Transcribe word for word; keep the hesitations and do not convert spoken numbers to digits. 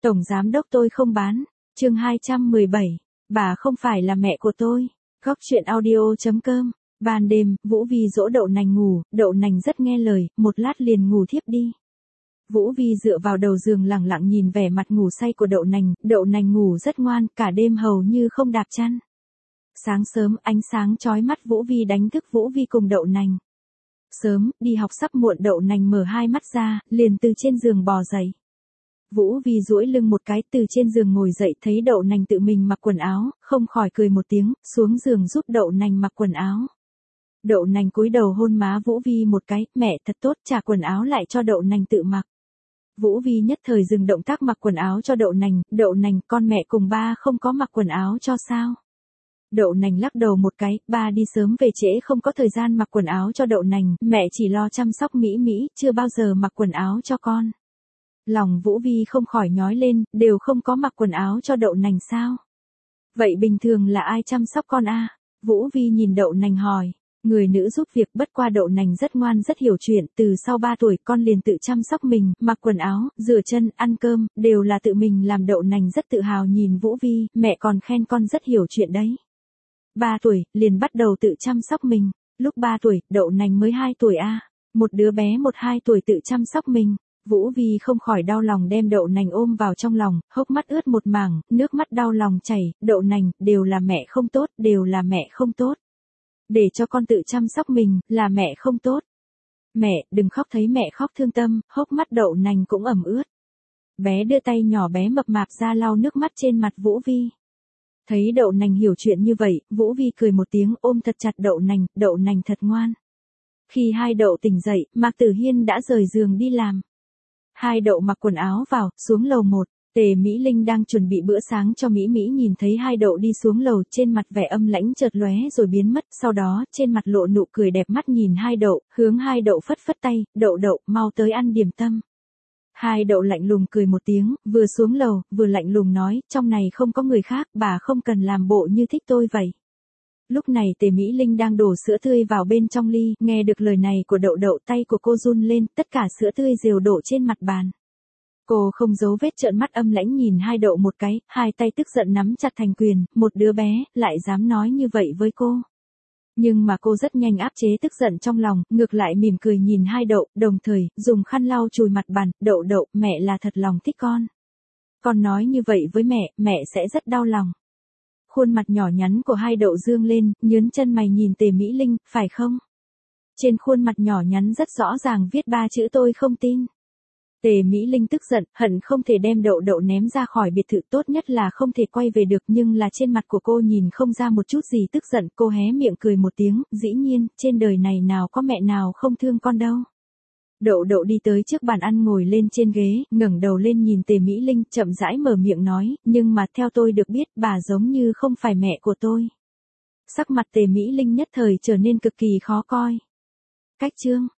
Tổng giám đốc tôi không bán. Chương hai trăm mười bảy. Bà không phải là mẹ của tôi. Góc truyện audio chấm com. Ban đêm, Vũ Vi dỗ Đậu Nành ngủ, Đậu Nành rất nghe lời, một lát liền ngủ thiếp đi. Vũ Vi dựa vào đầu giường lẳng lặng nhìn vẻ mặt ngủ say của Đậu Nành, Đậu Nành ngủ rất ngoan, cả đêm hầu như không đạp chăn. Sáng sớm, ánh sáng chói mắt Vũ Vi đánh thức Vũ Vi cùng Đậu Nành. Sớm, đi học sắp muộn Đậu Nành mở hai mắt ra, liền từ trên giường bò dậy. Vũ Vi duỗi lưng một cái từ trên giường ngồi dậy thấy Đậu Nành tự mình mặc quần áo, không khỏi cười một tiếng, xuống giường giúp Đậu Nành mặc quần áo. Đậu Nành cúi đầu hôn má Vũ Vi một cái, mẹ thật tốt, trả quần áo lại cho Đậu Nành tự mặc. Vũ Vi nhất thời dừng động tác mặc quần áo cho Đậu Nành, Đậu Nành, con mẹ cùng ba không có mặc quần áo cho sao? Đậu Nành lắc đầu một cái, ba đi sớm về trễ không có thời gian mặc quần áo cho Đậu Nành, mẹ chỉ lo chăm sóc Mỹ Mỹ, chưa bao giờ mặc quần áo cho con. Lòng Vũ Vi không khỏi nhói lên, đều không có mặc quần áo cho Đậu Nành sao? Vậy bình thường là ai chăm sóc con a? À? Vũ Vi nhìn Đậu Nành hỏi. Người nữ giúp việc, bất qua Đậu Nành rất ngoan rất hiểu chuyện, từ sau ba tuổi con liền tự chăm sóc mình, mặc quần áo, rửa chân, ăn cơm, đều là tự mình làm. Đậu Nành rất tự hào nhìn Vũ Vi, mẹ còn khen con rất hiểu chuyện đấy. ba tuổi, liền bắt đầu tự chăm sóc mình, lúc ba tuổi, Đậu Nành mới hai tuổi a, à? Một đứa bé một hai tuổi tự chăm sóc mình. Vũ Vi không khỏi đau lòng đem Đậu Nành ôm vào trong lòng, hốc mắt ướt một mảng, nước mắt đau lòng chảy, Đậu Nành, đều là mẹ không tốt, đều là mẹ không tốt. Để cho con tự chăm sóc mình, là mẹ không tốt. Mẹ, đừng khóc, thấy mẹ khóc thương tâm, hốc mắt Đậu Nành cũng ẩm ướt. Bé đưa tay nhỏ bé mập mạp ra lau nước mắt trên mặt Vũ Vi. Thấy Đậu Nành hiểu chuyện như vậy, Vũ Vi cười một tiếng ôm thật chặt Đậu Nành, Đậu Nành thật ngoan. Khi hai Đậu tỉnh dậy, Mạc Tử Hiên đã rời giường đi làm. Hai Đậu mặc quần áo vào, xuống lầu một. Tề Mỹ Linh đang chuẩn bị bữa sáng cho Mỹ Mỹ nhìn thấy hai Đậu đi xuống lầu, trên mặt vẻ âm lãnh chợt lóe rồi biến mất, sau đó trên mặt lộ nụ cười đẹp mắt nhìn hai Đậu, hướng hai Đậu phất phất tay, Đậu Đậu, mau tới ăn điểm tâm. Hai Đậu lạnh lùng cười một tiếng, vừa xuống lầu, vừa lạnh lùng nói, trong này không có người khác, bà không cần làm bộ như thích tôi vậy. Lúc này Tề Mỹ Linh đang đổ sữa tươi vào bên trong ly, nghe được lời này của Đậu Đậu, tay của cô run lên, tất cả sữa tươi rều đổ trên mặt bàn. Cô không giấu vết trợn mắt âm lãnh nhìn hai Đậu một cái, hai tay tức giận nắm chặt thành quyền, một đứa bé, lại dám nói như vậy với cô. Nhưng mà cô rất nhanh áp chế tức giận trong lòng, ngược lại mỉm cười nhìn hai Đậu, đồng thời, dùng khăn lau chùi mặt bàn, Đậu Đậu, mẹ là thật lòng thích con. Con nói như vậy với mẹ, mẹ sẽ rất đau lòng. Khuôn mặt nhỏ nhắn của hai Đậu dương lên, nhớn chân mày nhìn Tề Mỹ Linh, phải không? Trên khuôn mặt nhỏ nhắn rất rõ ràng viết ba chữ tôi không tin. Tề Mỹ Linh tức giận, hận không thể đem Đậu Đậu ném ra khỏi biệt thự, tốt nhất là không thể quay về được, nhưng là trên mặt của cô nhìn không ra một chút gì tức giận, cô hé miệng cười một tiếng, dĩ nhiên, trên đời này nào có mẹ nào không thương con đâu. Đậu Đậu đi tới trước bàn ăn ngồi lên trên ghế, ngẩng đầu lên nhìn Tề Mỹ Linh, chậm rãi mở miệng nói, nhưng mà theo tôi được biết, bà giống như không phải mẹ của tôi. Sắc mặt Tề Mỹ Linh nhất thời trở nên cực kỳ khó coi. Cách chương